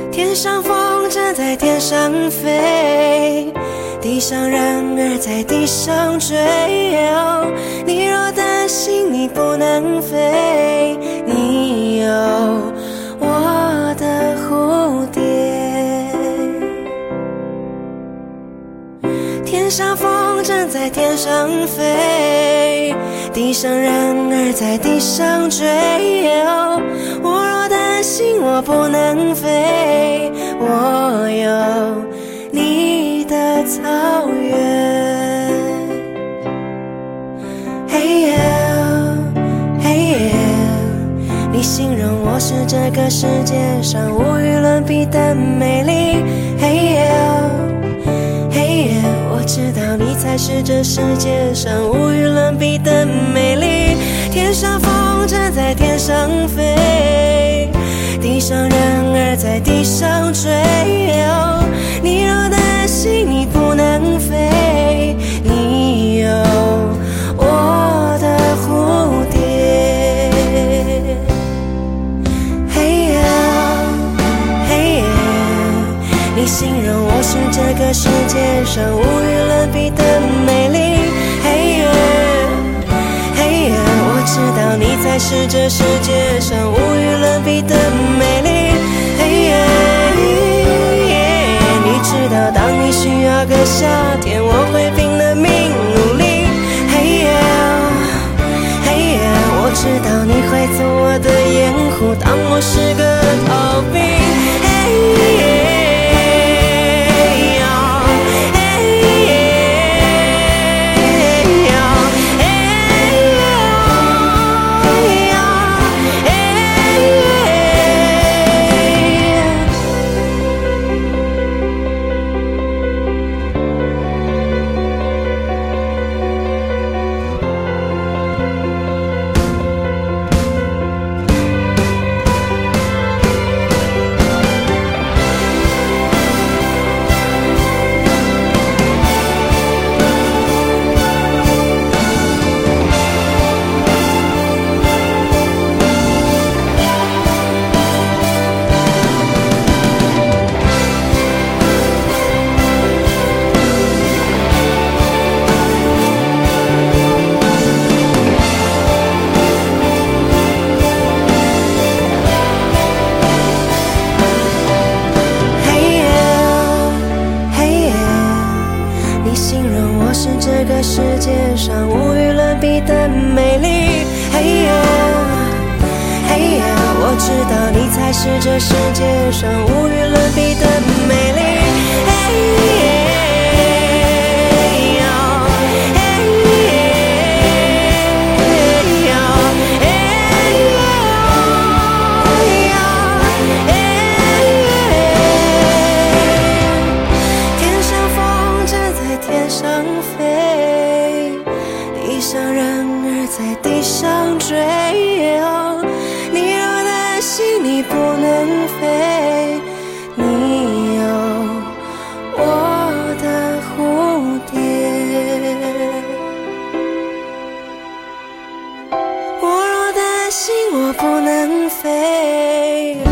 天上风筝在天上飞，地上人儿在地上追。你若担心你不能飞，你有我的蝴蝶。天上风筝在天上飞，地上人儿在地上追。我若担心我不能飞，我有你的草原。嘿耶，嘿耶，你形容我是这个世界上无与伦比的美丽。嘿耶，嘿耶，我知道你才是这世界上无与伦比的美丽。天上风筝在天上飞，地上人儿在地上追。你若担心你不能飞，你有我的蝴蝶。嘿呀，嘿呀，你形容我是这个世界上无与伦比的美丽。嘿呀，嘿呀，我知道你才是这世界上无与伦比的美丽。嘿耶，你知道当你需要个夏天，我会拼了命努力。嘿耶，嘿耶，我知道你会做我的掩护，当我是个逃兵。嘿耶，这个世界上无与伦比的美丽。嘿耶，嘿耶，我知道你才是这世界上无与伦比的美丽。嘿耶，地上人儿在地上追。你若担心你不能飞，你有我的蝴蝶。我若担心我不能飞，